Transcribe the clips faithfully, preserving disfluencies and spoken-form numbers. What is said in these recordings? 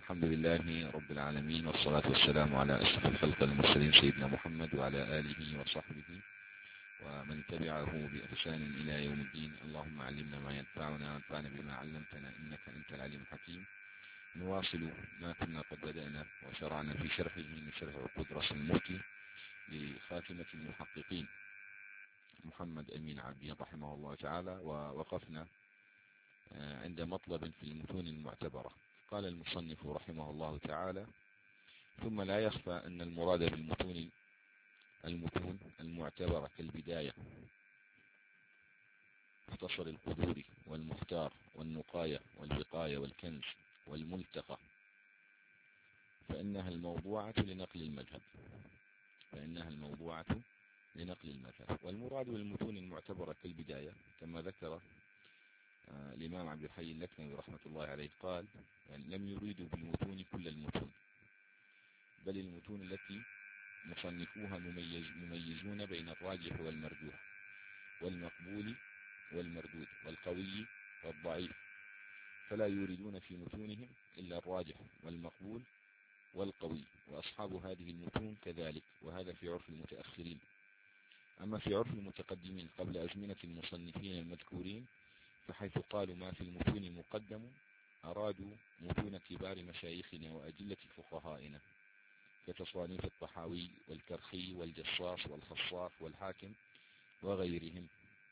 الحمد لله رب العالمين، والصلاة والسلام على أشرف الخلق المرسلين سيدنا محمد وعلى آله وصحبه ومن تبعه بإحسان إلى يوم الدين. اللهم علمنا ما ينفعنا وانفعنا بما علمتنا إنك أنت العليم الحكيم. نواصل ما كنا قد بدأنا وشرعنا في شرحه من شرح عقود رأس المفتي لخاتمة المحققين محمد أمين عبدين رحمه الله تعالى، ووقفنا عند مطلب في المتون المعتبرة. قال المصنف رحمه الله تعالى: ثم لا يخفى أن المراد بالمتون المتون المعتبرة كالبداية مختصر القدور والمختار والنقاية والوقاية والكنز والملتقى فإنها الموضوعة لنقل المذهب فإنها الموضوعة لنقل المذهب والمراد بالمتون المعتبرة كالبداية كما ذكر آه الإمام عبد الحي اللكنوي رحمة الله عليه قال: يعني لم يريدوا بالمتون كل المتون، بل المتون التي مصنفوها مميز مميزون بين الراجح والمرجوح والمقبول والمردود والقوي والضعيف، فلا يريدون في متونهم إلا الراجح والمقبول والقوي، وأصحاب هذه المتون كذلك، وهذا في عرف المتأخرين. أما في عرف المتقدمين قبل أزمنة المصنفين المذكورين فحيث قالوا ما في المتون مقدم أرادوا متون كبار مشايخنا وأجلة فقهائنا كتصانيف الطحاوي والكرخي والجصاص والخصاف والحاكم وغيرهم.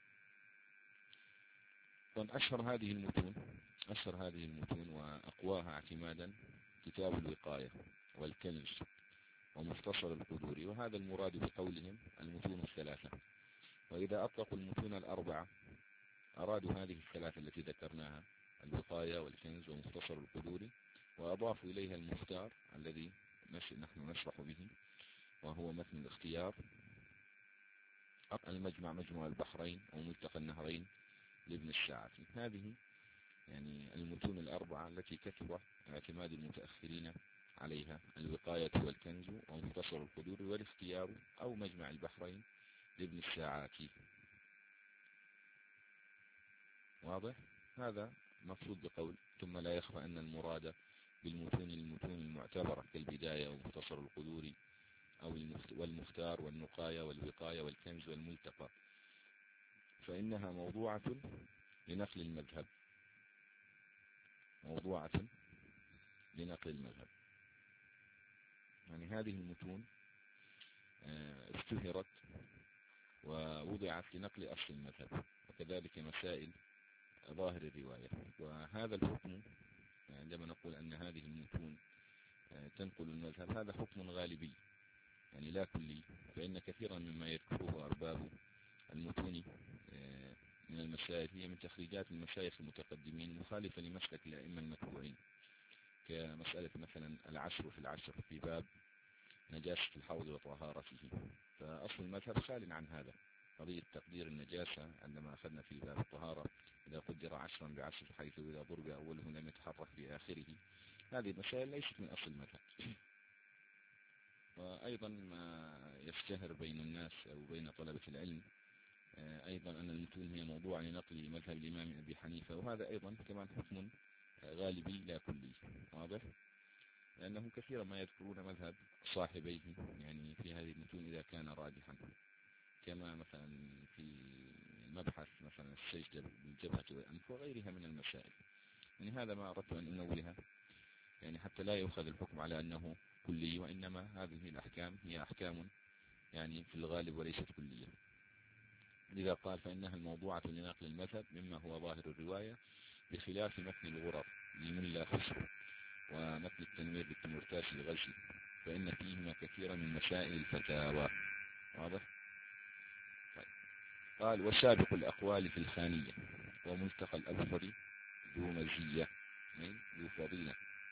أشهر هذه المتون أشهر هذه المتون وأقواها اعتمادا كتاب الوقاية والكنز ومختصر القدور، وهذا المراد بقولهم المتون الثلاثة. وإذا أطلقوا المتون الأربعة أرادوا هذه الثلاثة التي ذكرناها الوقاية والكنز ومختصر القدور، وأضافوا إليها المختار الذي نحن نشرح به وهو متن الاختيار، المجمع مجموع البحرين وملتقى النهرين لابن الساعتي. هذه يعني المتون الأربعة التي كثر اعتماد المتأخرين عليها: الوقاية والكنز ومختصر القدور والاختيار أو مجمع البحرين لابن الساعاتي. واضح؟ هذا مقصود بقول ثم لا يخفى أن المراد بالمتون المتون المعتبرة كالبداية ومختصر القدور أو والمختار والنقاية والوقاية والكنز والملتقى فإنها موضوعة لنقل المذهب موضوعة لنقل المذهب يعني هذه المتون اشتهرت ووضعت لنقل أصل المذهب، وكذلك مسائل ظاهر الرواية. وهذا الحكم عندما نقول أن هذه المتون تنقل المذهب هذا حكم غالبي يعني لا كلي، فإن كثيرا مما يذكره أرباب المتون من المسائل هي من تخريجات المشايخ المتقدمين مخالفة لمسلك الأئمة المتبوعين، كمسألة مثلا العشر في العشر في باب نجاسة الحوض وطهارته، فأصل المذهب خال عن هذا. قضية تقدير النجاسة عندما أخذنا في باب الطهارة إذا قدر عشرا بعشر حيث إذا ضرب أوله لم يتحرك في آخره، هذه المسائل ليست من أصل المذهب. وأيضا ما يشتهر بين الناس أو بين طلبة العلم أيضا أن المتون هي موضوع لنقل مذهب الإمام أبي حنيفة، وهذا أيضا كمان حكم غالبي لا كلي. واضح؟ لأنهم كثيرا ما يذكرون مذهب صاحبيه يعني في هذه المتون إذا كان راجحا، كما مثلا في مبحث مثلا السجدة بالجبهة والأنف وغيرها من المسائل. يعني هذا ما أردت أن أنوه يعني حتى لا يؤخذ الحكم على أنه كلي، وإنما هذه الأحكام هي أحكام يعني في الغالب وليست كلية. لذا قال فإنها الموضوعة لنقل المذهب مما هو ظاهر الرواية، بخلاف متن الغرر لملا خسرو ومتن التنوير بالتمرتاش الغزي، فإن فيهما كثيرا من مسائل الفتاوى. واضح؟ طيب. قال وسابق الأقوال في الخانية وملتقى الأبصر ذو مزية ذو فضيلة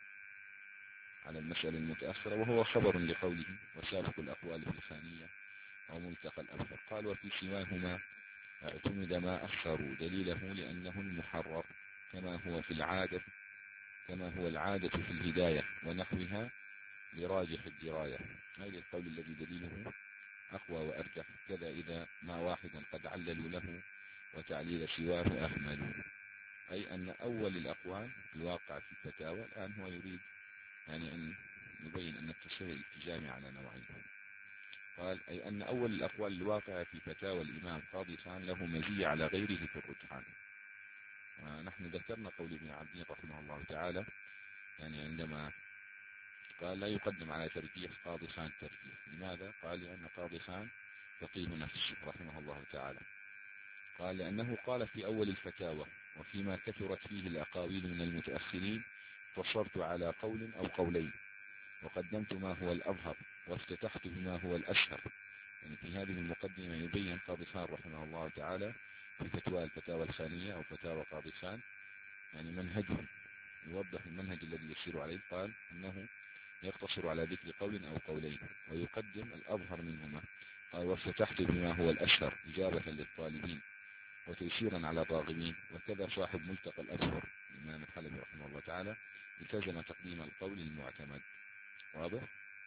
على المسألة المتأخرة، وهو خبر لقوله وسابق الأقوال في الخانية وملتقى الأبصر. قال وفي سواهما اعتمد ما أخروا دليله لأنه المحرر كما هو في العادة كما هو العادة في الهداية ونحوها لراجح الدراية، أي للقول الذي دليله أقوى وأرجح، كذا إذا ما واحدا قد عللوا له وتعليل سواه أهملوا، أي أن أول الأقوال الواقع في الفتاوى الآن هو يريد يعني أن نبين أن التصحيح الالتزامي على نوعين. قال أي أن أول الأقوال الواقعة في فتاوى الإمام قاضي خان له مزية على غيره في الرجحان. ونحن ذكرنا قول ابن عبدين رحمه الله تعالى، يعني عندما قال لا يقدم على ترجيح قاضي خان ترجيح. لماذا؟ قال لأن قاضي خان فقيه نفس رحمه الله تعالى. قال لأنه قال في أول الفتاوى وفيما كثرت فيه الأقاويل من المتأخرين فصرت على قول أو قولين وقدمت ما هو الأظهر وافتتحت بما هو الأشهر. يعني في هذه المقدمة يبين قاضي خان رحمه الله تعالى في فتوى الفتاوى الخانية أو فتاوى قاضي خان يعني منهجه، يوضح المنهج الذي يسير عليه. قال أنه يقتصر على ذكر قول أو قولين ويقدم الأظهر منهما. قال وافتتحت بما هو الأشهر إجابة للطالبين وتيسيرا على الراغبين. وكذا صاحب ملتقى الأزهر الإمام الحلبي رحمه الله تعالى التزم تقديم القول المعتمد. واضح؟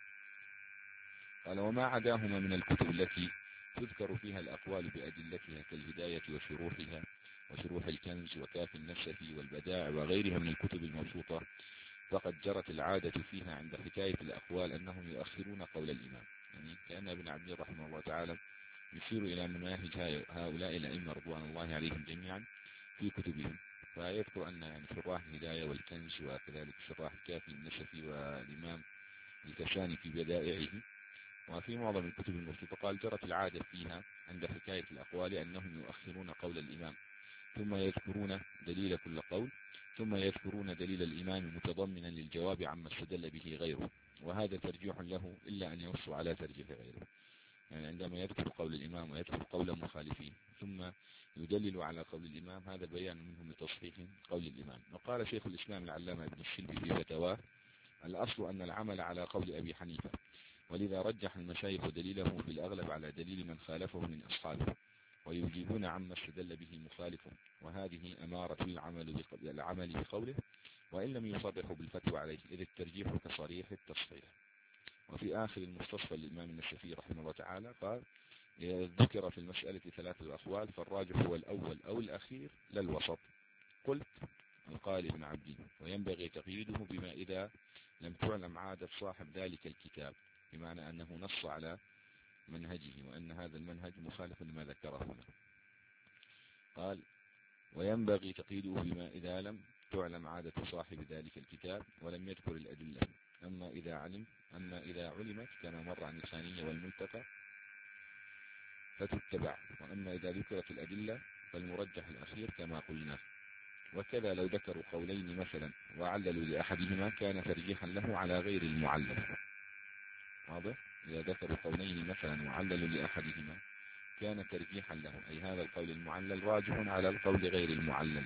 قال وما عداهما من الكتب التي تذكر فيها الأقوال بأدلتها كالهداية وشروحها وشروح الكنز وكاف النسفي والبدائع وغيرها من الكتب المبسوطة فقد جرت العادة فيها عند حكاية الأقوال أنهم يؤخرون قول الإمام. يعني كأن ابن عبدين رحمه الله تعالى يشير إلى مناهج هؤلاء الأئمة رضوان الله عليهم جميعا في كتبهم. فيذكر أن يعني شراح الهداية والكنز وكذلك شراح الكافي النسفي والإمام الكشاني في بدائعه وفي معظم الكتب المبسوطة قال جرت العادة فيها عند حكاية الأقوال أنهم يؤخرون قول الإمام ثم يذكرون دليل كل قول ثم يذكرون دليل الإمام متضمنا للجواب عما استدل به غيره، وهذا ترجيح له إلا أن ينص على ترجيح غيره. يعني عندما يذكر قول الإمام ويذكر قول مخالفين ثم يدلل على قول الإمام هذا بيان منهم لتصحيح قول الإمام. وقال شيخ الإسلام العلامة ابن السلبي في فتواه الأصل أن العمل على قول أبي حنيفة، ولذا رجح المشايخ دليله في الأغلب على دليل من خالفه من أصحابه ويجيبون عما استدل به مخالفه، وهذه أمارة العمل العمل بقوله وإن لم يصرحوا بالفتوى عليه إذ الترجيح كصريح التصحيح. وفي آخر المستصفى للإمام النسفي رحمه الله تعالى قال ذكر في المسألة ثلاثة أقوال فالراجح هو الأول أو الأخير لا الوسط. قلت القال ابن عبدي وينبغي تقييده بما إذا لم تعلم عادة صاحب ذلك الكتاب، بمعنى أنه نص على منهجه وأن هذا المنهج مخالف لما ذكره هنا. قال وينبغي تقييده بما إذا لم تعلم عادة صاحب ذلك الكتاب ولم يذكر الأدلة، أما إذا علم أما إذا علمت كما مر عن الثانية والملتقى فتتبع، وأما إذا ذكرت الأدلة فالمرجح الأخير كما قلنا. وكذا لو ذكروا قولين مثلا وعللوا لأحدهما كان ترجيحا له على غير المعلل. واضح؟ إذا ذكروا قولين مثلا وعللوا لأحدهما كان ترجيحا له، أي هذا القول المعلل راجح على القول غير المعلل.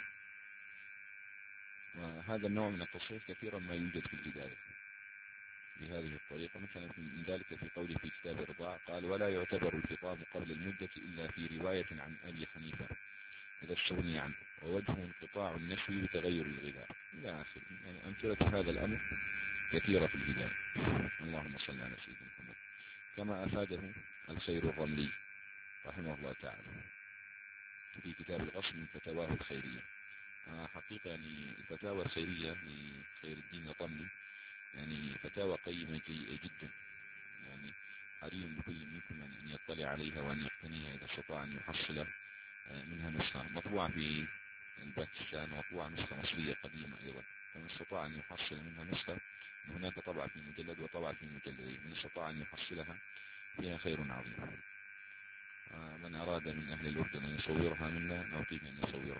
وهذا النوع من التصحيح كثيرا ما يوجد في الهداية بهذه الطريقة. مثلا من ذلك في قوله في كتاب الرضاع قال ولا يعتبر الخطاب قبل المدة إلا في رواية عن أبي حنيفة إذا استغني عنه، ووجه انقطاع النسل بتغير الغذاء إلى آخره. يعني أمثلة هذا الأمر كثيرة في الهداية. اللهم صل على سيدنا محمد. كما أفاده الخير الرملي رحمه الله تعالى في كتاب الغصن من فتاواه الخيرية. حقيقة يعني الفتاوى الخيرية لخير الدين الرملي يعني فتاوى قيمة جدا، يعني حري بكل منكم أن يطلع عليها وأن يقتنيها إذا استطاع أن يحصل منها نسخة مطبوعة في باكستان ومطبوعة نسخة مصرية قديمة أيضا، فمن استطاع أن يحصل منها نسخة هناك طبعة في مجلد وطبعة في مجلدين، من استطاع أن يحصلها فيها خير عظيم. من أراد من أهل الأردن أن يصورها منا نعطيه أن يصورها.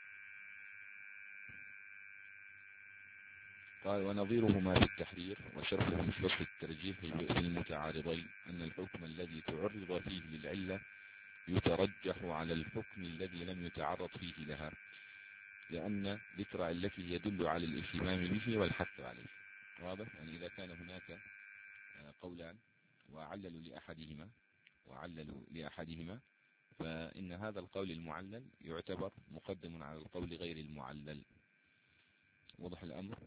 قال ونظيرهما في التحرير وشرحه في فصل الترجيح في المتعارضين أن الحكم الذي تعرض فيه للعلة يترجح على الحكم الذي لم يتعرض فيه لها، لأن ذكر علته يدل على الاهتمام به والحث عليه. واضح؟ يعني إذا كان هناك قولان وعللوا لأحدهما وعللوا لأحدهما فإن هذا القول المعلل يعتبر مقدم على القول غير المعلل. واضح الأمر؟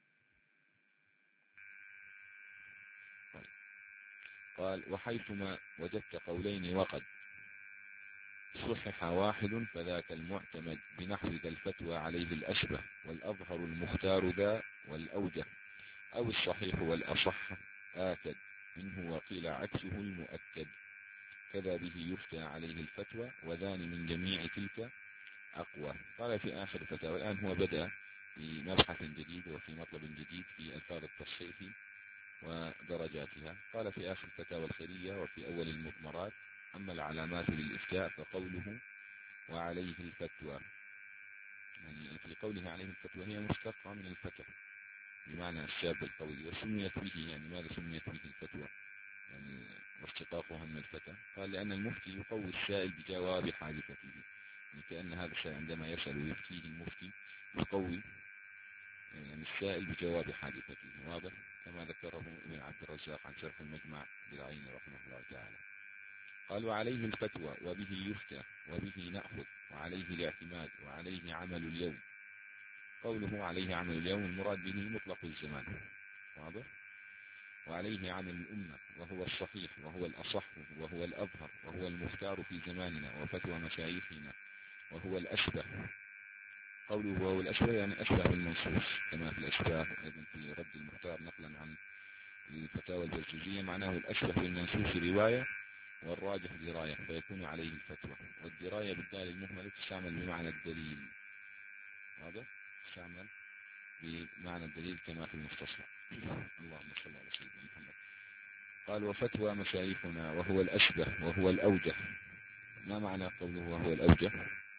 قال وحيثما وجدت قولين وقد صحح واحد فذاك المعتمد بنحو ذا الفتوى عليه الأشبه والأظهر المختار ذا والأوجه، أو الصحيح والأصح آكد منه وقيل عكسه المؤكد، كذا به يفتى عليه الفتوى، وذان من جميع تلك أقوى. قال في آخر فتاوى، الآن هو بدأ في مبحث جديد وفي مطلب جديد في ألفاظ التصحيح ودرجاتها. قال في آخر الفتاوى الخيرية وفي أول المضمرات: أما العلامات للإفتاء فقوله وعليه الفتوى، يعني في قوله عليه الفتوى هي مشتقة من الفتوى بمعنى الشاب القوي، وسميت به، يعني ماذا سميت به الفتوى يعني واشتقاقها من الفتى؟ قال لأن المفتي يقوي السائل بجواب حادثته، يعني كأن هذا السائل عندما يسأل ويفتيه المفتي يقوي يعني السائل بجواب حادثته، واضح؟ كما ذكره ابن عبد الرزاق عن شرح المجمع للعين رحمه الله تعالى. قال وعليه الفتوى وبه يفتى وبه نأخذ وعليه الاعتماد وعليه عمل اليوم. قوله عليه عمل اليوم المراد به مطلق الزمان، واضح؟ وعليه عمل الأمة وهو الصحيح وهو الأصح وهو الأظهر وهو المختار في زماننا وفتوى مشايخنا وهو الأشبه. قوله وهو الأشبه يعني أشبه بالمنصوص، كما في الأشباه أيضا في رد المختار نقلا عن الفتاوى الجرجزية، معناه الأشبه بالمنصوص رواية والراجح دراية، فيكون عليه الفتوى. والدراية بالدال المهملة تستعمل بمعنى الدليل، واضح؟ تستعمل بمعنى الدليل كما في المستصحى. اللهم صل على سيدنا محمد. قال وفتوى مشايخنا وهو الأشبه وهو الأوجه. ما معنى قوله وهو الأوجه؟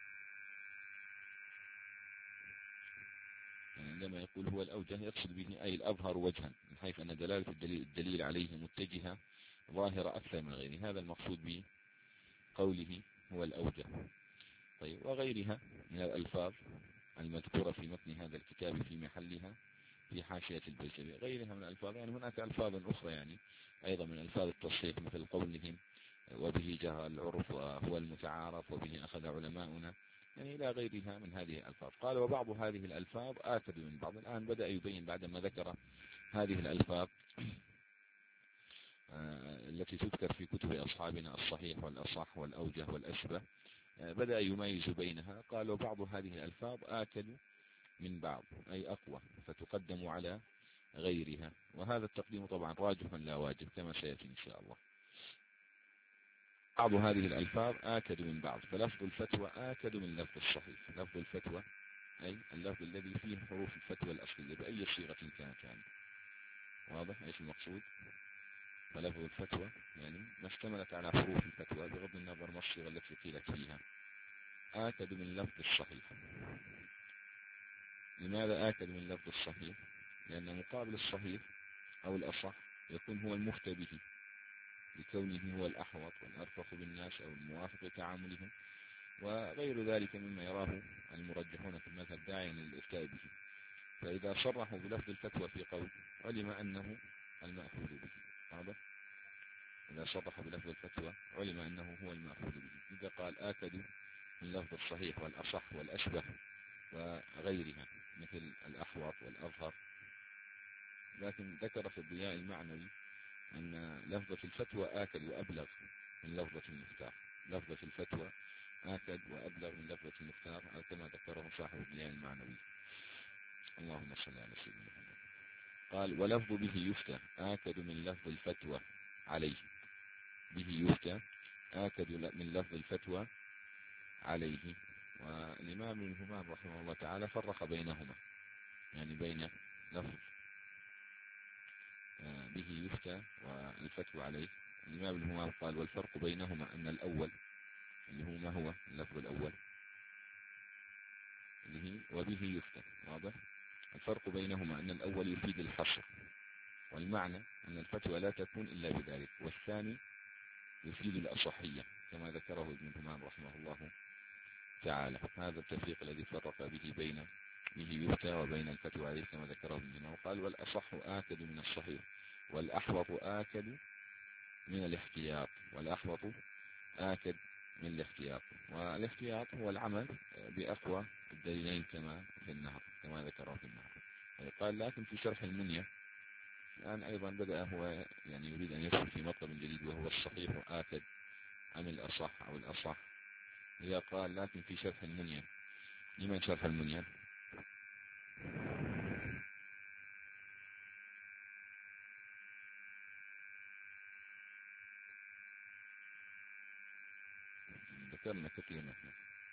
يعني عندما يقول هو الأوجه يقصد به أي الأظهر وجها، من حيث أن دلالة الدليل, الدليل عليه متجهة ظاهرة أكثر من غيره، هذا المقصود بقوله هو الأوجه. طيب وغيرها من الألفاظ المذكورة في متن هذا الكتاب في محلها في حاشية البيجري، غيرها من الألفاظ، يعني هناك ألفاظ أخرى يعني أيضا من ألفاظ التصحيح مثل قولهم وبه جرى العرف وهو المتعارف وبه أخذ علماؤنا، يعني إلى غيرها من هذه الألفاظ. قال وبعض هذه الألفاظ آكد من بعض. الآن بدأ يبين بعدما ذكر هذه الألفاظ التي تذكر في كتب أصحابنا الصحيح والأصح والأوجه والأشبه، بدأ يميز بينها. قال وبعض هذه الألفاظ آكد من بعض أي أقوى فتقدم على غيرها، وهذا التقديم طبعا راجح لا واجب كما سيأتي إن شاء الله. بعض هذه الألفاظ آكد من بعض، فلفظ الفتوى آكد من لفظ الصحيح. لفظ الفتوى أي اللفظ الذي فيه حروف الفتوى الأصلية بأي صيغة كانت، يعني واضح ايش المقصود؟ فلفظ الفتوى يعني ما اشتملت على حروف الفتوى بغض النظر ما الصيغة التي قيلت فيها، آكد من لفظ الصحيح. لماذا آكد من لفظ الصحيح؟ لأن مقابل الصحيح أو الأصح يكون هو المفتى به، لكونه هو الأحوط والأرفق بالناس أو الموافق لتعاملهم وغير ذلك مما يراه المرجحون في المذهب داعيا للإفتاء به. فإذا صرحوا بلفظ الفتوى في قول علم أنه المأخوذ به، واضح؟ إذا صرح بلفظ الفتوى علم أنه هو المأخوذ به. إذا قال آكد من لفظ الصحيح والأصح والأشبه وغيرها مثل الأحوط والأظهر، لكن ذكر في الضياء المعنوي أن لفظة الفتوى آكد وأبلغ من لفظة المختار. لفظة الفتوى آكد وأبلغ من لفظة المختار كما ذكره صاحب الضياء المعنوي. اللهم صل على سيدنا محمد. قال ولفظ به يفتى آكد من لفظ الفتوى عليه. به يفتى آكد من لفظ الفتوى عليه. والإمام ابن همام رحمه الله تعالى فرق بينهما، يعني بين لفظ به يفتى والفتوى عليه. الإمام ابن همام قال والفرق بينهما أن الأول اللي هو ما هو اللفظ الأول اللي هي وبه يفتى، واضح؟ الفرق بينهما أن الأول يفيد الحصر والمعنى أن الفتوى لا تكون إلا بذلك، والثاني يفيد الأصحية كما ذكره ابن همام رحمه الله تعالى. هذا التفريق الذي فرق به بين به يفتى وبين الفتوى عليه كما ذكره ابن همام. قال والأصح آكد من الصحيح والأحوط آكد من الاحتياط. والأحوط آكد من الاحتياط، والاحتياط هو العمل بأقوى الدليلين كما في النهر كما ذكره في النهر. قال لكن في شرح المنية الآن أيضا بدأ هو يعني يريد أن يدخل في مطلب جديد وهو الصحيح آكد أم الأصح أو الأصح. إذا قال لكن في شرح المنية، لمن شرح المنية؟ ذكرنا كثير نحن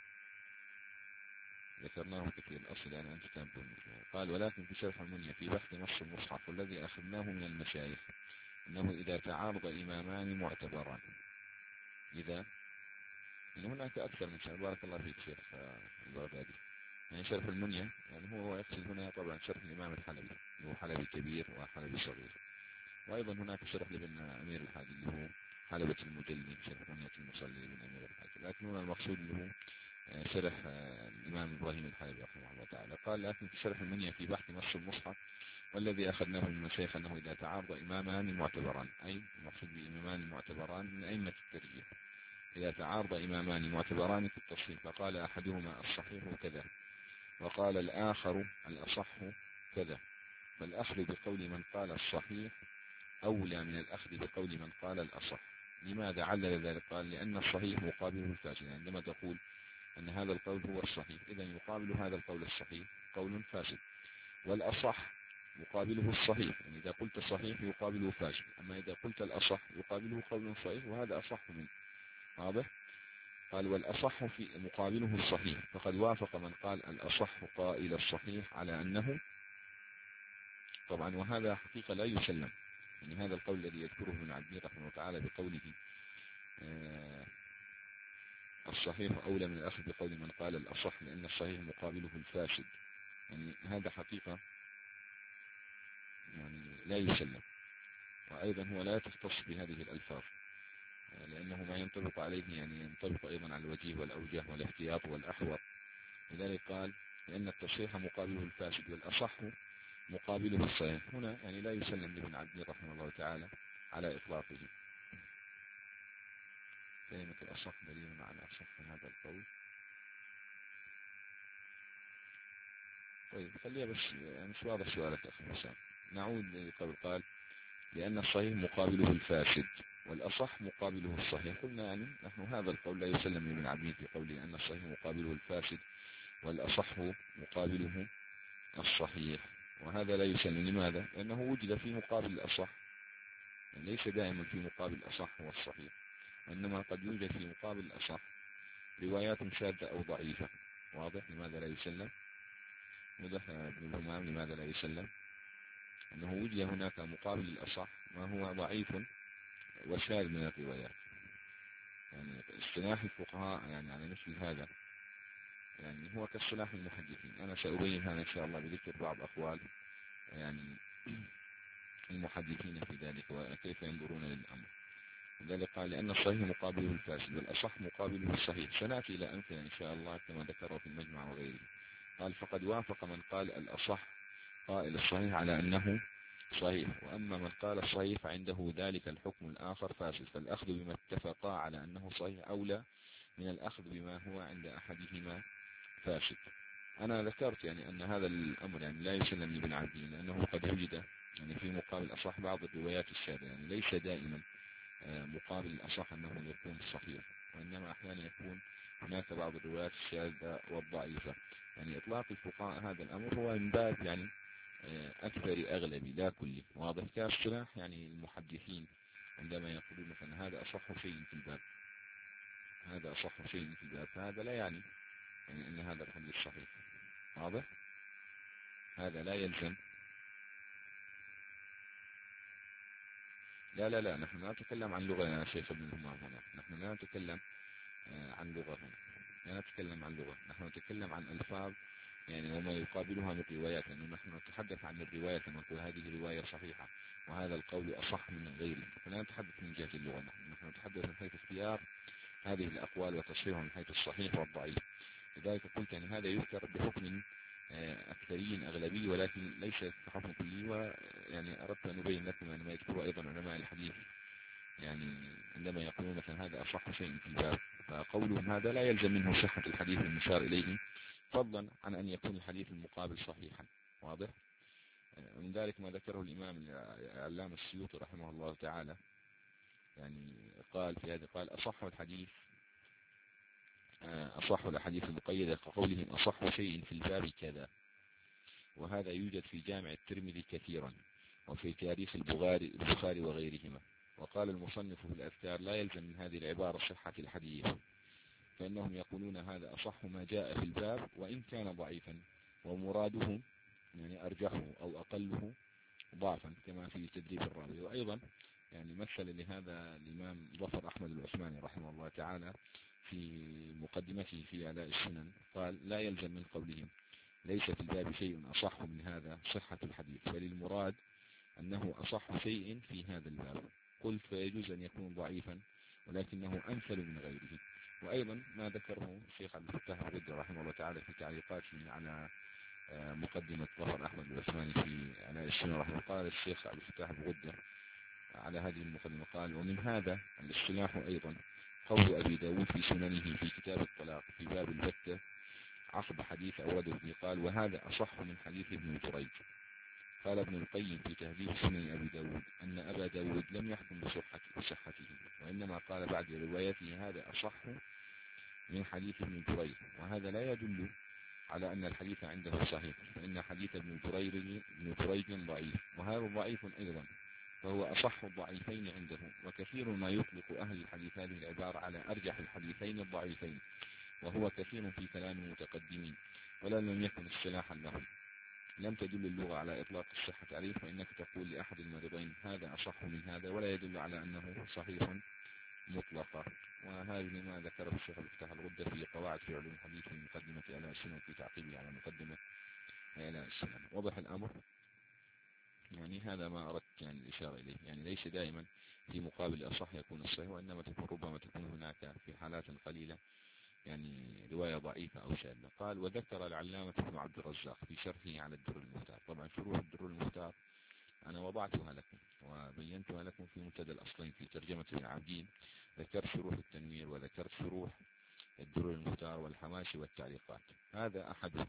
ذكرناه كثير الأصل يعني أنت تنبون. قال ولكن في شرح المنية في بحث نص المصحف والذي أخذناه من المشايخ أنه إذا تعارض إمامان معتبران، إذا يعني هناك أكثر من شرح، بارك الله فيك شيخ البغدادي، يعني شرح المنية يعني هو يقصد هنا طبعا شرح الإمام الحلبي اللي هو حلبي كبير وحلبي صغير، وأيضا هناك شرح لابن أمير الحاج اللي هو حلبة المجلي شرح منية المصلي لابن أمير الحاج، لكن هنا المقصود اللي هو شرح الإمام إبراهيم الحلبي رحمه الله تعالى. قال لكن في شرح المنية في بحث نص المصحف والذي أخذناه من المشايخ أنه إذا تعارض إمامان معتبران، أي المقصود بإمامان معتبران من أئمة الترجيح، إذا تعارض إمامان معتبران في التصحيح فقال أحدهما الصحيح كذا وقال الآخر الأصح كذا، فالأخذ بقول من قال الصحيح أولى من الأخذ بقول من قال الأصح. لماذا علل ذلك؟ قال لأن الصحيح مقابله الفاسد، عندما تقول أن هذا القول هو الصحيح إذا يقابل هذا القول الصحيح قول فاسد، والأصح يقابله الصحيح، يعني إذا قلت الصحيح يقابله فاسد، أما إذا قلت الأصح يقابله قول صحيح وهذا أصح منه. واضح؟ قال والأصح في مقابله الصحيح، فقد وافق من قال الأصح قائل الصحيح على أنه طبعا، وهذا حقيقة لا يسلم، يعني هذا القول الذي يذكره ابن عبد الله رحمه الله تعالى بقوله آه الصحيح أولى من الأخذ بقول من قال الأصح لأن الصحيح مقابله الفاسد، يعني هذا حقيقة يعني لا يسلم، وأيضا هو لا تختص بهذه الألفاظ لأنه ما ينطبق عليه يعني ينطبق أيضا على الوجيه والأوجه والاحتياط والأحوط، لذلك قال لأن التصحيح مقابله الفاسد والأصح مقابله الصحيح، هنا يعني لا يسلم لابن عبد الله رحمه الله تعالى على إطلاقه. كلمة الأصح دليل على أصح هذا القول. طيب خليها بس مش واضح سؤالك أخي حسام، نعود لقول قال لأن الصحيح مقابله الفاسد والأصح مقابله الصحيح، قلنا يعني نحن هذا القول لا يسلم لابن عبد في قوله أن الصحيح مقابله الفاسد والأصح مقابله الصحيح، وهذا لا يسلم. لماذا؟ لأنه وجد في مقابل الأصح، يعني ليس دائما في مقابل الأصح هو الصحيح، وإنما قد يوجد في مقابل الأصح روايات شاذة أو ضعيفة. واضح؟ لماذا لا يسلم؟ وضح ابن الهمام لماذا لا يسلم؟ أنه وجد هناك مقابل الأصح ما هو ضعيف وشاذ من الروايات، يعني اصطلاح الفقهاء يعني على مثل هذا يعني هو كاصطلاح المحدثين. أنا سأبين هذا إن شاء الله بذكر بعض أقوال يعني المحدثين في ذلك وكيف ينظرون للأمر. لذلك قال لأن الصحيح مقابله الفاسد والأصح مقابله الصحيح، سنأتي إلى أمثلة إن شاء الله كما ذكره في المجمع وغيره. قال فقد وافق من قال الأصح قائل الصحيح على أنه صحيح، وأما من قال الصحيح فعنده ذلك الحكم الآخر فاسد، فالأخذ بما اتفقا على أنه صحيح أولى من الأخذ بما هو عند أحدهما فاسد. أنا ذكرت يعني أن هذا الأمر يعني لا يسلم لابن عبدين لأنه قد وجد يعني في مقابل الأصح بعض الروايات الشاذة، يعني ليس دائما مقابل الأصح أنه يكون صحيح، وإنما أحيانا يكون هناك بعض الروايات الشاذة والضعيفة. يعني إطلاق الفقهاء هذا الأمر هو من باب يعني أكثر أغلبي لا كلي. واضح؟ كاصطلاح يعني المحدثين عندما يقولون مثلا هذا أصح شيء في الباب، هذا أصح شيء في الباب، فهذا لا يعني يعني أن هذا الحديث صحيح. واضح؟ هذا لا يلزم. لا لا لا نحن لا نتكلم عن لغة يا شيخ ابن الهمام هنا، نحن لا نتكلم عن لغة هنا، لا نتكلم عن لغة، نحن نتكلم عن ألفاظ يعني وما يقابلها من روايات، لأنه نحن نتحدث عن الروايات لما نقول هذه الرواية صحيحة وهذا القول أصح من غيره، فلا نتحدث من جهة اللغة، نحن نتحدث من حيث اختيار هذه الأقوال وتصحيحها من حيث الصحيح والضعيف. لذلك قلت يعني هذا يذكر بحكم أكثري أغلبي ولكن ليس كحكم كلي، ويعني أردت أن أبين لكم أن ما يذكره أيضا علماء الحديث يعني عندما يقولون مثلا هذا أصح شيء في الباب، فقولهم هذا لا يلزم منه صحة الحديث المشار إليه، فضلا عن أن يكون الحديث المقابل صحيحا. واضح؟ من ذلك ما ذكره الإمام العلامة السيوطي رحمه الله تعالى، يعني قال في هذا قال أصح الحديث أصح الأحاديث المقيدة كقولهم أصح شيء في الباب كذا، وهذا يوجد في جامع الترمذي كثيرا وفي تاريخ البخاري وغيرهما. وقال المصنف في الأذكار لا يلزم من هذه العبارة صحة الحديث، فإنهم يقولون هذا أصح ما جاء في الباب وإن كان ضعيفا، ومرادهم يعني أرجحه أو أقله ضعفا كما في تدريب الراوي. وأيضا يعني مثل لهذا الإمام ظفر أحمد العثماني رحمه الله تعالى في مقدمته في آلاء السنن، قال لا يلزم من قولهم ليس في الباب شيء أصح من هذا صحة الحديث، بل المراد أنه أصح شيء في هذا الباب. قلت فيجوز أن يكون ضعيفا ولكنه أمثل من غيره. وأيضا ما ذكره الشيخ عبد الفتاح الغدة رحمه الله تعالى في تعليقاته على مقدمة ظفر أحمد العثماني في آلاء السنن رحمه الله، قال الشيخ عبد الفتاح الغدة على هذه المقدمة قال: ومن هذا الاصطلاح أيضا قول أبي داود في سننه في كتاب الطلاق في باب البتة عقب حديث أورده فيه، قال: وهذا أصح من حديث ابن جريج. قال ابن القيم في تهذيب سنن أبي داود أن أبا داود لم يحكم بصحته، وإنما قال بعد روايته هذا أصح من حديث ابن جريج، وهذا لا يدل على أن الحديث عنده صحيح، فإن حديث ابن جريج ابن جريج ضعيف، وهذا ضعيف أيضا، فهو أصح الضعيفين عنده. وكثير ما يطلق أهل الحديث هذه العبارة على أرجح الحديثين الضعيفين، وهو كثير في كلام المتقدمين، ولا لم يكن اصطلاحا لهم. لم تدل اللغة على إطلاق الصحة عليه، فإنك تقول لأحد المريضين هذا أصح من هذا، ولا يدل على أنه صحيح مطلقا. وهذا ما ذكره الشيخ عبد الفتاح الغدة في قواعد في علوم الحديث في مقدمة آلاء السنن في تعقيبه على مقدمة آلاء السنن. واضح الأمر؟ يعني هذا ما أردت يعني الإشارة إليه، يعني ليس دائما في مقابل أصح يكون الصحيح، وإنما تكون ربما تكون هناك في حالات قليلة يعني رواية ضعيفة أو شاذة. قال: وذكر العلامة ابن عبد الرزاق في شرحه على الدر المختار. طبعا شروح الدر المختار أنا وضعتها لكم وبينتها لكم في منتدى الأصلين في ترجمة العابدين، ذكرت شروح التنوير وذكرت شروح الدر المختار والحواشي والتعليقات. هذا أحدها،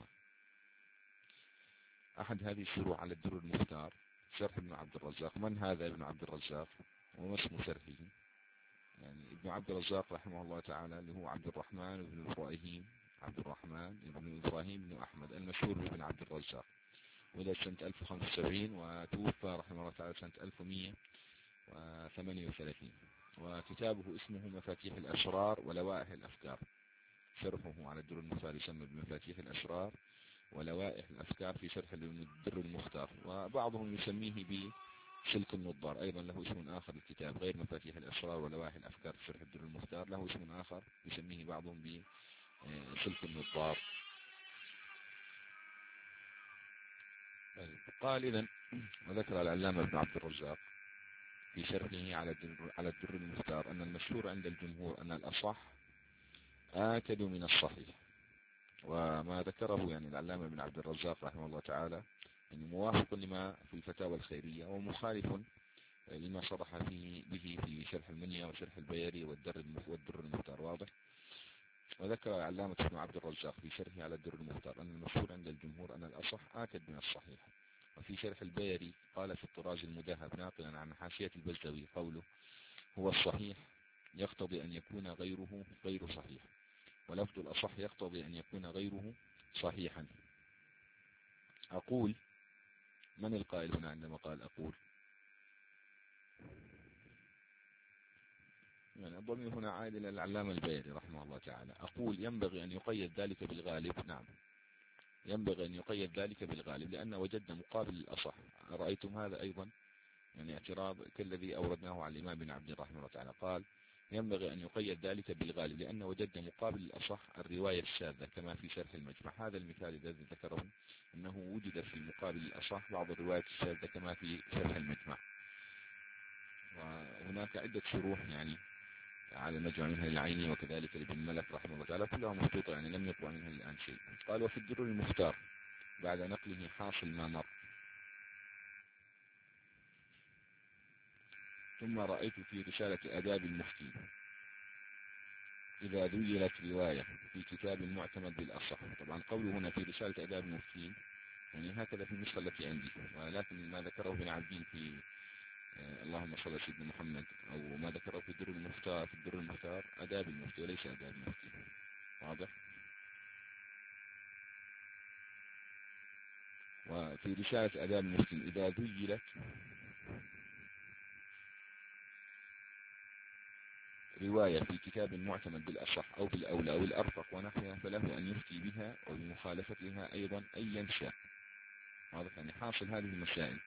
أحد هذه الشروح على الدر المختار شرح ابن عبد الرزاق. من هذا ابن عبد الرزاق وما اسم شرحه؟ يعني ابن عبد الرزاق رحمه الله تعالى اللي هو عبد الرحمن بن إبراهيم عبد الرحمن بن إبراهيم بن أحمد المشهور بابن عبد الرزاق، ولد سنة ألف وخمسة وسبعين وتوفى رحمه الله تعالى سنة ألف ومئة وثمانية وثلاثين. وكتابه اسمه مفاتيح الأسرار ولوائح الأفكار. شرحه على الدر المختار يسمى بمفاتيح الأسرار ولوائح الأفكار في شرح الدر المختار، وبعضهم يسميه بسلك النضار. أيضا له اسم آخر الكتاب غير مفاتيح الأسرار ولوائح الأفكار في شرح الدر المختار، له اسم آخر يسميه بعضهم بسلك النضار. قال إذن: وذكر العلامة ابن عبد الرزاق في شرحه على الدر, على الدر المختار أن المشهور عند الجمهور أن الأصح آكد من الصحيح. وما ذكره يعني العلامة ابن عبد الرزاق رحمه الله تعالى يعني موافق لما في الفتاوى الخيرية، ومخالف لما صرح فيه به في شرح المنيا وشرح البيري والدر والدر المختار. واضح؟ وذكر العلامة ابن عبد الرزاق في شرحه على الدر المختار أن المشهور عند الجمهور أن الأصح آكد من الصحيح. وفي شرح البيري قال في الطراز المذهب ناقلا عن حاشية البزوي قوله: هو الصحيح يقتضي أن يكون غيره غير صحيح، ولفظ الأصح يقتضي أن يكون غيره صحيحا. أقول، من القائل هنا عندما قال أقول؟ يعني الضمير هنا عائد إلى العلامة البيري رحمه الله تعالى. أقول ينبغي أن يقيد ذلك بالغالب. نعم، ينبغي أن يقيد ذلك بالغالب لأن وجدنا مقابل الأصح. رأيتم هذا أيضا يعني اعتراض كالذي أوردناه على الإمام بن عبد الرحمن رحمه الله تعالى. قال ينبغي أن يقيد ذلك بالغالب لأن وجدنا مقابل الأصح الرواية الشاذة كما في شرح المجمع. هذا المثال الذي ذكره أنه وجد في مقابل الأصح بعض الروايات الشاذة كما في شرح المجمع. وهناك عدة شروح يعني على المجمع منها العيني وكذلك لابن ملك رحمه الله تعالى كلها مخطوطة يعني لم يطبع منها الآن شيء. قال: وفي الدر المختار بعد نقله حاصل ما مر. ثم رأيت في رسالة آداب المفتي إذا ذيلت رواية في كتاب معتمد بالأصح. طبعا قوله هنا في رسالة آداب المفتين يعني هكذا في النسخة التي عندي، ولكن ما ذكره ابن عبدين في آه اللهم صل على سيدنا محمد، أو ما ذكره في الدر المختار في الدر المختار آداب المفتي وليس آداب المفتي. واضح؟ وفي رسالة آداب المفتين إذا ذيلت رواية في كتاب معتمد بالأصح أو بالأولى أو الأرفق ونحوها فله أن يفتي بها وبمخالفتها أيضا أيا شاء. واضح؟ يعني حاصل هذه المسائل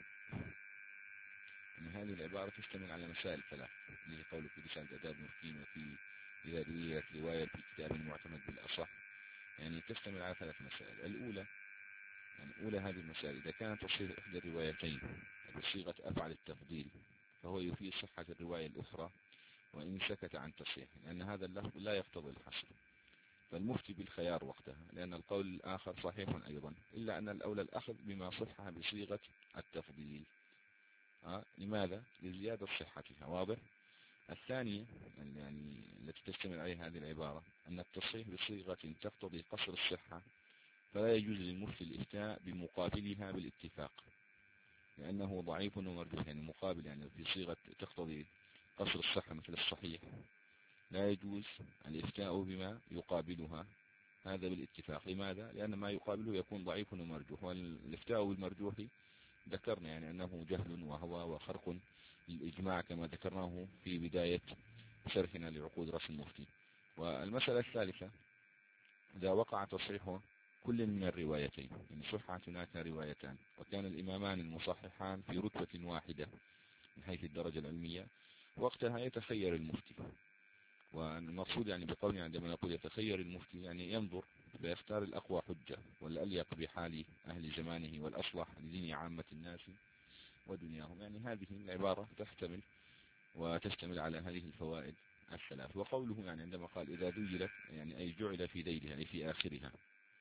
أن هذه العبارة تشتمل على مسائل ثلاث، اللي قوله في رسالة آداب المفتين وفي إذا رويت رواية في كتاب معتمد بالأصح، يعني تشتمل على ثلاث مسائل. الأولى يعني أولى هذه المسائل إذا كانت تصيغ إحدى الروايتين بصيغة أفعل التفضيل فهو يفيد صحة الرواية الأخرى وإن سكت عن تصحيح، لأن هذا اللفظ لا يقتضي الحصر، فالمفتي بالخيار وقتها، لأن القول الآخر صحيح أيضا، إلا أن الأولى الأخذ بما صحها بصيغة التفضيل. أه؟ لماذا؟ لزيادة صحتها. واضح؟ الثانية يعني التي تشتمل عليها هذه العبارة أن التصحيح بصيغة تقتضي قصر الصحة فلا يجوز للمفتي الإفتاء بمقابلها بالاتفاق، لأنه ضعيف ومرجوح. يعني مقابل يعني في صيغة تقتضي قصر الصحة مثل الصحيح لا يجوز الإفتاء بما يقابلها، هذا بالاتفاق. لماذا؟ لأن ما يقابله يكون ضعيف ومرجوح، والإفتاء بالمرجوح ذكرنا يعني أنه جهل وهوى وخرق للإجماع كما ذكرناه في بداية شرحنا لعقود رأس المفتي. والمسألة الثالثة إذا وقع تصحيح كل من الروايتين، يعني صحت هناك روايتان وكان الإمامان المصححان في رتبة واحدة من حيث الدرجة العلمية، وقتها يتخير المفتي. والمقصود يعني بقولنا عندما نقول يتخير المفتي يعني ينظر فيختار الأقوى حجة والأليق بحال أهل زمانه والأصلح لدين عامة الناس ودنياهم. يعني هذه العبارة تحتمل وتشتمل على هذه الفوائد الثلاث. وقوله يعني عندما قال إذا ذيلت يعني أي جعل في ذيلها يعني في آخرها،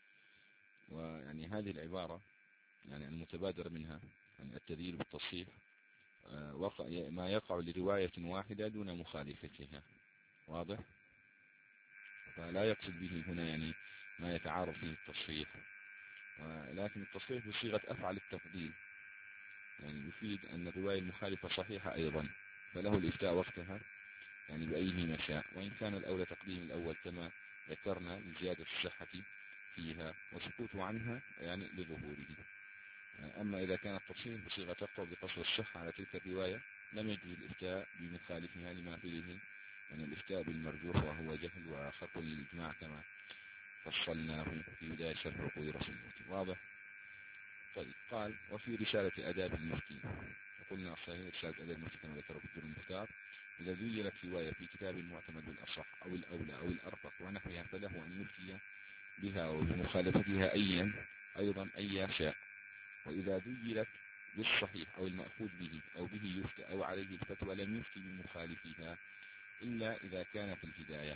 ويعني هذه العبارة يعني المتبادر منها يعني التذييل بالتصحيح ما يقع لرواية واحدة دون مخالفتها. واضح؟ فلا يقصد به هنا يعني ما يتعارض فيه التصحيح، ولكن التصحيح بصيغة أفعل التفضيل يعني يفيد أن الرواية المخالفة صحيحة أيضا، فله الإفتاء وقتها يعني بأيه مشاء، وإن كان الأولى تقديم الأول كما ذكرنا لزيادة الصحة فيها وسكوت عنها يعني لظهوره. أما إذا كان التصحيح بصيغة تقتضي قصر الصحة على تلك الرواية لم يجوز الإفتاء بمخالفها لما فيه من الإفتاء بالمرجوح وهو جهل وخرق للإجماع كما فصلناه في بداية شرح عقود رأس المفتي. واضح؟ طيب قال وفي رسالة آداب المفتي، وقلنا صحيح رسالة آداب المفتي كما ذكر في الدور المختار إذا ذيلت رواية في كتاب معتمد بالأصح أو الأولى أو الأرفق ونحوها فله أن يفتي بها وبمخالفتها أيا أيضا أي شاء. وإذا ذيلت بالصحيح أو المأخوذ به أو به يفتى أو عليه الفتوى لم يفتي بمخالفها إلا إذا كان في الهداية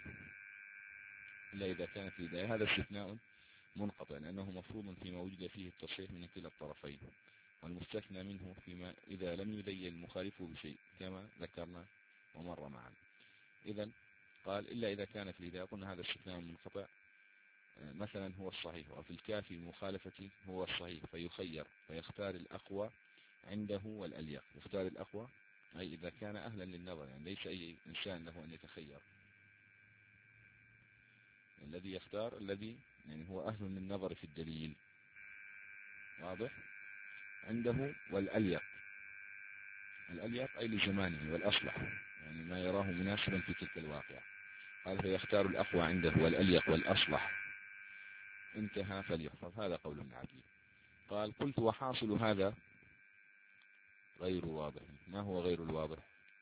إلا إذا كان في الهداية هذا استثناء منقطع، لأنه مفروض فيما وجد فيه التصحيح من كلا الطرفين، والمستثنى منه فيما إذا لم يدين المخالف بشيء كما ذكرنا ومر معنا. إذن قال إلا إذا كان في الهداية، قلنا هذا استثناء منقطع. مثلا هو الصحيح وفي الكافي المخالفة هو الصحيح فيخير فيختار الأقوى عنده والأليق. يختار الأقوى أي إذا كان أهلا للنظر، يعني ليس أي إنسان له أن يتخير، الذي يختار الذي يعني هو أهل للنظر في الدليل. واضح؟ عنده والأليق، الأليق أي لزمانه والأصلح يعني ما يراه مناسبا في تلك الواقع. قال فيختار الأقوى عنده والأليق والأصلح انتهى فليحفظ. هذا قول ابن عقيل. قال قلت وحاصل هذا غير واضح. ما هو غير الواضح؟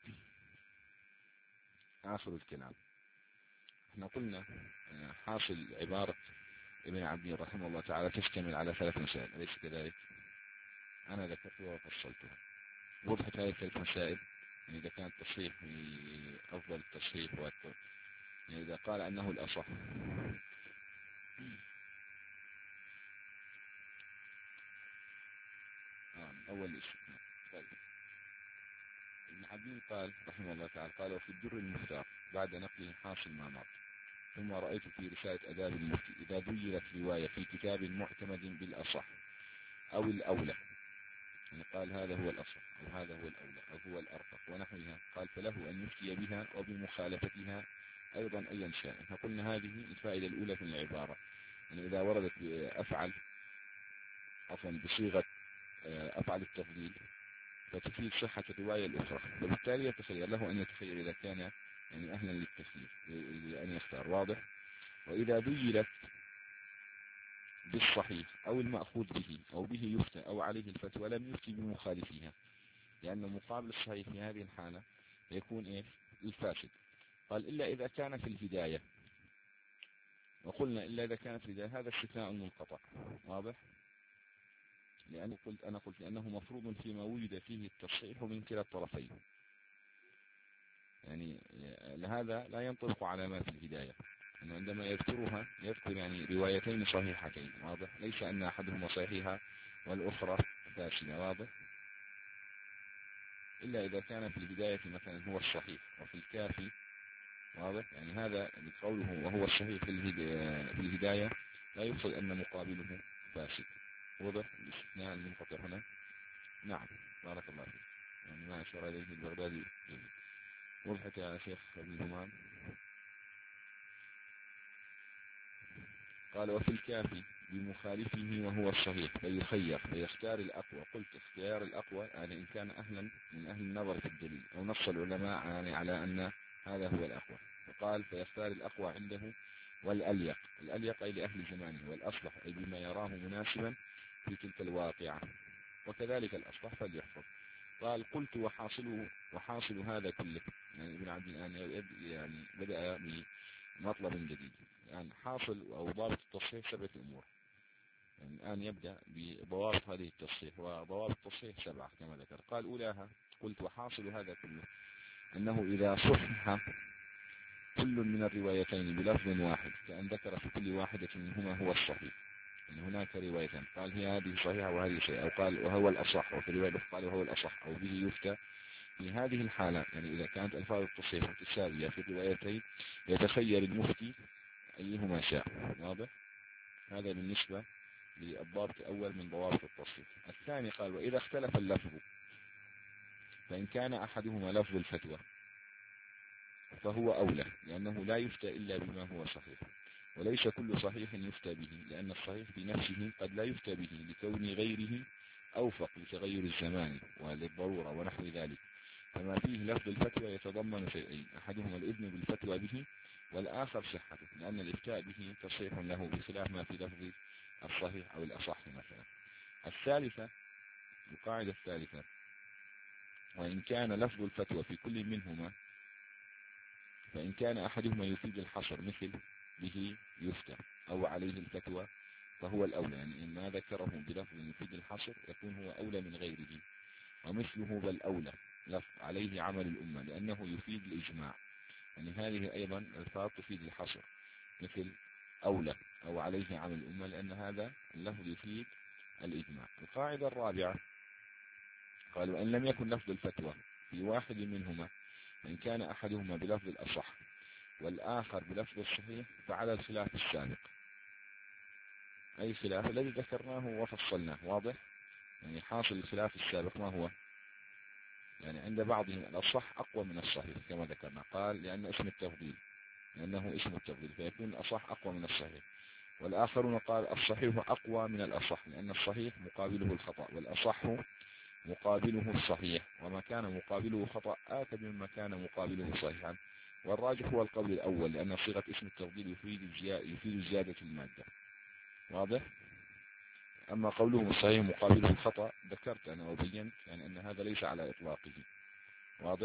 آخر الكلام احنا قلنا حاصل عبارة ابن عبدين رحمه الله تعالى تشتمل على ثلاث مسائل، أليس كذلك؟ أنا ذكرتها وفصلتها. وضحت هذه الثلاث مسائل يعني إذا كان التصحيح أفضل التصحيح وأكثر، يعني إذا قال أنه الأصح آه أول الاستثناء. طيب ابن عبدين قال رحمه الله تعالى قال وفي الدر المختار بعد نقله حاصل ما مر ثم رأيت في رسالة آداب المفتي إذا ذيلت رواية في كتاب معتمد بالأصح أو الأولى، يعني قال هذا هو الأصح أو هذا هو الأولى أو هو الأرفق ونحوها، قال فله أن يفتي بها وبمخالفتها أيضا أيا شاء. فقلنا هذه الفائدة الأولى من العبارة، يعني إذا وردت أفعل عفوا بصيغة أفعل التفضيل فتفيد صحة الرواية الأخرى، وبالتالي يتخير له أن يتخير إذا كان يعني أهلا للتخيير لأن يختار. واضح. وإذا ذيلت بالصحيح أو المأخوذ به أو به يفتى أو عليه الفتوى لم يفتي بمخالفها، لأن مقابل الصحيح في هذه الحالة يكون إيه؟ الفاسد. قال إلا إذا كان في الهداية، وقلنا إلا إذا كان في الهداية هذا استثناء منقطع. واضح. لأن قلت أنا قلت لأنه مفروض فيما وجد فيه التصحيح من كلا الطرفين، يعني لهذا لا ينطبق على ما في الهداية، أنه عندما يذكرها يذكر يعني روايتين صحيحتين. واضح. ليس أن أحدهما صحيحة والأخرى فاسدة. واضح. إلا إذا كان في البداية مثلا هو الصحيح وفي الكافي. واضح. يعني هذا قوله وهو الصحيح في الهداية لا يقصد أن مقابله فاسد. واضح. الاستثناء المنقطع هنا. نعم. بارك الله فيك. يعني ما أشار إليه البغدادي. وضحت يا شيخ ابن الهمام. قال وفي الكافي بمخالفه وهو الصحيح فيخير فيختار الأقوى. قلت اختيار الأقوى يعني إن كان أهلا من أهل النظر في الدليل، أو نص العلماء يعني على أن هذا هو الأقوى، فقال فيختار الأقوى عنده والأليق. الأليق أي لأهل زمانه، والأصلح أي بما يراه مناسبا في تلك الواقعة، وكذلك الأصلح فليحفظ. قال قلت وحاصله وحاصل هذا كله، يعني ابن عبد الآن يعني بدأ بمطلب جديد. الآن حاصل أو ضابط التصحيح سبعة أمور. يعني الآن يبدأ بضوابط هذه التصحيح، وضوابط التصحيح سبعة كما ذكر. قال أولاها قلت وحاصل هذا كله أنه إذا صحح كل من الروايتين بلفظ واحد، كأن ذكر في كل واحدة منهما هو الصحيح، أن يعني هناك روايتان قال هي هذه صحيحة وهذه صحيحة، أو قال وهو الأصح، وفي رواية قال وهو الأصح، أو به يفتى. في هذه الحالة يعني إذا كانت ألفاظ التصحيح متساوية في الروايتين يتخير المفتي أيهما شاء. واضح. هذا بالنسبة للضابط الأول من ضوابط التصحيح. الثاني قال وإذا اختلف اللفظ فإن كان أحدهما لفظ الفتوى فهو أولى، لأنه لا يفتى إلا بما هو صحيح، وليس كل صحيح يفتى به، لأن الصحيح بنفسه قد لا يفتى به لكون غيره أوفق لتغير الزمان وللضرورة ونحو ذلك. فما فيه لفظ الفتوى يتضمن شيئين، أحدهما الإذن بالفتوى به، والآخر صحته، لأن الإفتاء به تصحيح له بخلاف ما في لفظ الصحيح أو الأصح مثلا. الثالثة القاعدة الثالثة وإن كان لفظ الفتوى في كل منهما، فإن كان أحدهما يفيد الحصر مثل به يفتى أو عليه الفتوى فهو الأولى، يعني إن ما ذكره بلفظ يفيد الحصر يكون هو أولى من غيره. ومثله بل أولى لفظ عليه عمل الأمة لأنه يفيد الإجماع، يعني هذه أيضا الفاظ تفيد الحصر، مثل أولى أو عليه عمل الأمة لأن هذا اللفظ يفيد الإجماع. القاعدة الرابعة قال وإن لم يكن لفظ الفتوى في واحد منهما، إن كان أحدهما بلفظ الأصح والآخر بلفظ الصحيح فعلى الخلاف السابق، أي خلاف الذي ذكرناه وفصلناه. واضح. يعني حاصل الخلاف السابق ما هو؟ يعني عند بعضهم الأصح أقوى من الصحيح كما ذكرنا، قال لأن اسم التفضيل لأنه اسم التفضيل فيكون الأصح أقوى من الصحيح، والآخرون قال الصحيح أقوى من الأصح لأن الصحيح مقابله الخطأ، والأصح مقابله الصحيح، وما كان مقابله خطأ آكد مما كان مقابله صحيحا. والراجح هو القول الأول لأن صيغة اسم التفضيل يفيد يفيد زيادة المادة. واضح. أما قولهم الصحيح مقابله الخطأ ذكرت أنا وبينت يعني أن هذا ليس على إطلاقه. واضح.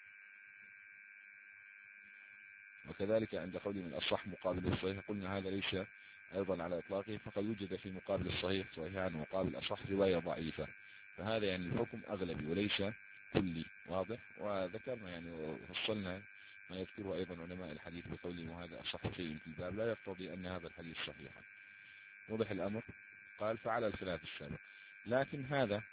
وكذلك عند قولهم الأصح مقابل الصحيح قلنا هذا ليس أيضا على إطلاقه، فقد وجد في مقابل الصحيح صحيحان ومقابل الأصح رواية ضعيفة، فهذا يعني الحكم أغلبي وليس كلي. واضح. وذكرنا يعني وفصلنا ما يذكره أيضا علماء الحديث بقولهم وهذا أصح شيء في الباب لا يقتضي أن هذا الحديث صحيحا. وضح الأمر. قال فعلى الخلاف السابق، لكن هذا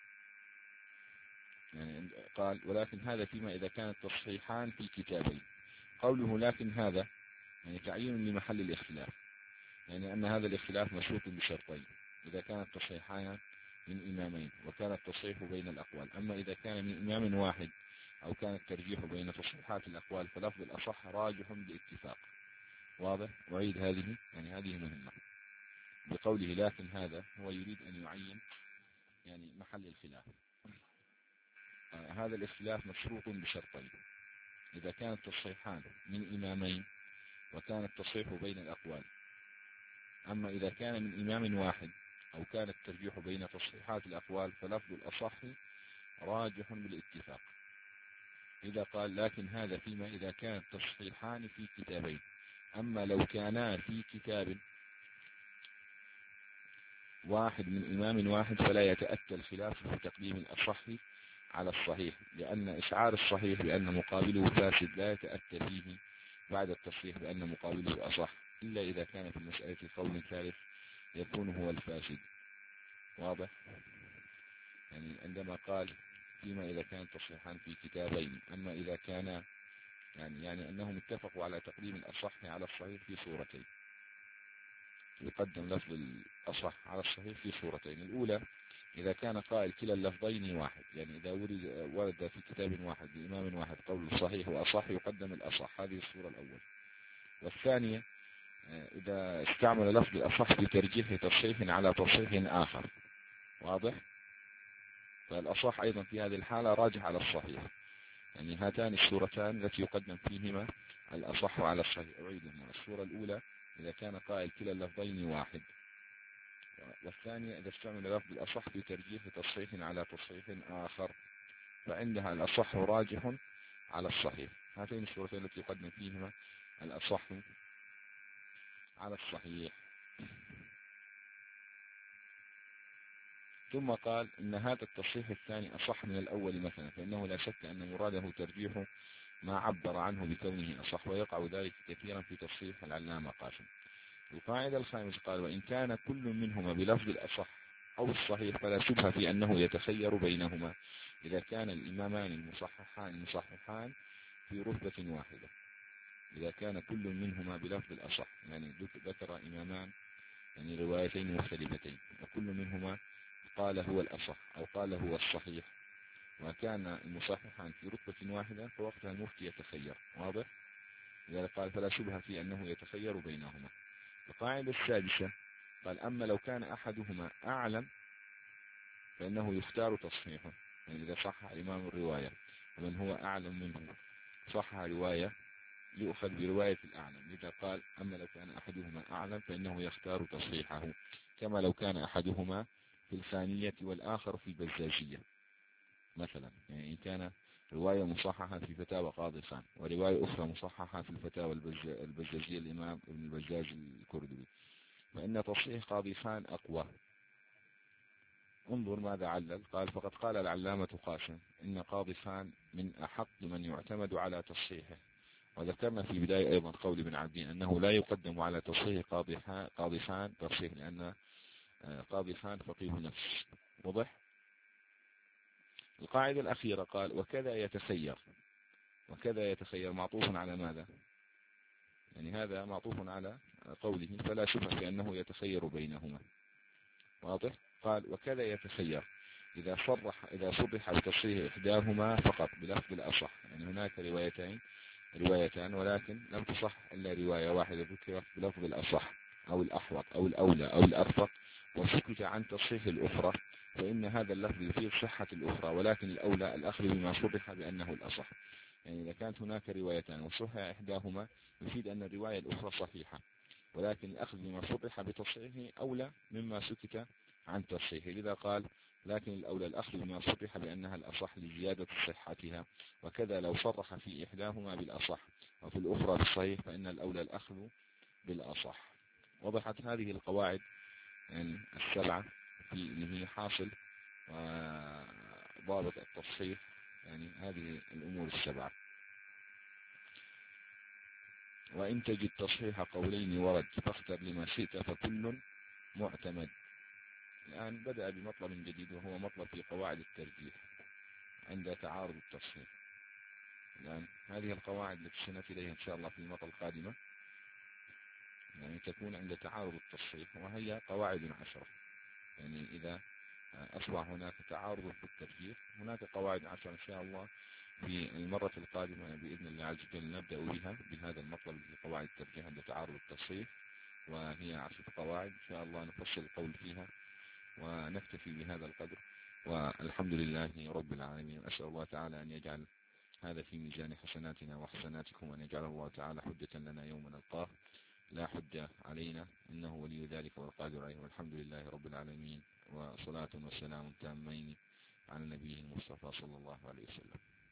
يعني قال ولكن هذا فيما إذا كان التصحيحان في كتابين. قوله لكن هذا يعني تعيين لمحل الاختلاف، يعني أن هذا الاختلاف مشروط بشرطين، إذا كان التصحيحان من إمامين وكان التصحيح بين الأقوال. أما إذا كان من إمام واحد أو كان الترجيح بين تصحيحات الأقوال فلفظ الأصح راجح باتفاق. واضح. وعيد هذه يعني هذه مهمة بقوله لكن هذا هو يريد أن يعين يعني محل الخلاف. آه هذا الاختلاف مشروط بشرطين، إذا كان التصحيحان من إمامين وكان التصحيح بين الأقوال. أما إذا كان من إمام واحد أو كان الترجيح بين تصحيحات الأقوال فلفظ الأصح راجح بالاتفاق. إذا قال لكن هذا فيما إذا كان التصحيحان في كتابين. أما لو كانا في كتاب واحد من إمام واحد فلا يتأتى الخلاف في تقديم الأصح على الصحيح، لأن إشعار الصحيح بأن مقابله فاسد لا يتأتى فيه بعد التصحيح بأن مقابله أصح، إلا إذا كان في المسألة قول ثالث يكون هو الفاسد. واضح؟ يعني عندما قال فيما إذا كان تصحيحان في كتابين. أما إذا كان يعني يعني أنهم اتفقوا على تقديم الأصح على الصحيح في صورتين، يقدم لفظ الأصح على الصحيح في صورتين. الأولى إذا كان قائل كلا اللفظين واحد، يعني إذا ورد ورد في كتاب واحد بإمام واحد قول صحيح وأصح يقدم الأصح، هذه الصورة الأولى. والثانية إذا استعمل لفظ الأصح في ترجيح تصحيح على تصحيح آخر. واضح؟ فالأصح أيضا في هذه الحالة راجح على الصحيح. يعني هاتان الصورتان التي يقدم فيهما الأصح على الصحيح. أعيدهما: الصورة الأولى إذا كان قائل كلا اللفظين واحد، والثانية إذا استعمل لفظ الأصح في ترجيح تصحيح على تصحيح آخر فعندها الأصح راجح على الصحيح. هاتين الصورتين التي يقدم فيهما الأصح على الصحيح. ثم قال إن هذا التصحيح الثاني أصح من الأول مثلا، فإنه لا شك أن مراده ترجيح ما عبر عنه بكونه أصح، ويقع ذلك كثيرا في تصحيح العلامة قاسم. القاعدة الخامسة قال وإن كان كل منهما بلفظ الأصح أو الصحيح فلا شبهة في أنه يتخير بينهما إذا كان الإمامان المصححان مصححان في رتبة واحدة. إذا كان كل منهما بلفظ الأصح، يعني ذكر إمامان يعني روايتين مختلفتين وكل منهما قال هو الأصح أو قال هو الصحيح، وكان المصححان في رتبة واحدة فوقتها المفتي يتخير. واضح؟ إذا قال فلا شبهة في أنه يتخير بينهما. القاعدة السادسة قال أما لو كان أحدهما أعلم فإنه يختار تصحيحه، يعني إذا صح الإمام الرواية ومن هو أعلم منه صح رواية يؤخذ برواية الأعلم. إذا قال أما لو كان أحدهما أعلم فإنه يختار تصحيحه، كما لو كان أحدهما في الخانية والآخر في البزازية مثلا. يعني إن كان رواية مصححة في فتاوى قاضي خان ورواية أخرى مصححة في الفتاوى البزازية الإمام ابن البزاز الكردي، فإن تصحيح قاضي خان أقوى. انظر ماذا علل. قال فقد قال العلامة قاسم إن قاضي خان من أحق من يعتمد على تصحيحه. وذكرنا في بداية أيضا قول ابن عبدين أنه لا يقدم على تصحيح قاضي خان تصحيح، لأن قاضي خان فقيه نفس. واضح؟ القاعدة الأخيرة قال وكذا يتخير. وكذا يتخير معطوف على ماذا؟ يعني هذا معطوف على قوله فلا شبهة بأنه يتخير بينهما. واضح؟ قال وكذا يتخير إذا صرح إذا صرح بتصحيح إحداهما فقط بلفظ الأصح. يعني هناك روايتين روايتان ولكن لم تصح إلا رواية واحدة ذكرت بلفظ الأصح أو الأحوط أو الأولى أو الأرفق، وسكت عن تصحيح الأخرى، فإن هذا اللفظ يفيد صحة الأخرى، ولكن الأولى الأخذ بما صرح بأنه الأصح. يعني إذا كانت هناك روايتان وصحح إحداهما يفيد أن الرواية الأخرى صحيحة، ولكن الأخذ بما صرح بتصحيحه أولى مما سكت عن تصحيحه. لذا قال لكن الأولى الأخذ بما صرح بأنها الأصح لزيادة صحتها، وكذا لو صرح في إحداهما بالأصح وفي الأخرى بالصحيح فإن الأولى الأخذ بالأصح. وضحت هذه القواعد يعني السبعة في اللي هي حاصل وضابط التصحيح، يعني هذه الأمور السبعة. وإن تجد تصحيح قولين ورد فاختر لما شئت فكل معتمد. الآن بدأ بمطلب جديد وهو مطلب في قواعد الترجيح عند تعارض التصحيح. الآن هذه القواعد التي سنأتي إليها إن شاء الله في المطلب القادمة يعني تكون عند تعارض التصحيح، وهي قواعد عشرة. يعني إذا أصبح هناك تعارض في الترجيح هناك قواعد عشرة إن شاء الله في المرة القادمة بإذن الله عز وجل نبدأ بها بهذا المطلب في قواعد الترجيح عند تعارض التصحيح، وهي عشرة قواعد إن شاء الله نفصل القول فيها ونكتفي بهذا القدر، والحمد لله رب العالمين. أسأل الله تعالى أن يجعل هذا في ميزان حسناتنا وحسناتكم، وأن يجعل الله تعالى حجة لنا يوم نلقاه لا حجة علينا، إنه ولي ذلك والقادر عليه. والحمد لله رب العالمين، وصلاة وسلام تامين على النبي المصطفى صلى الله عليه وسلم.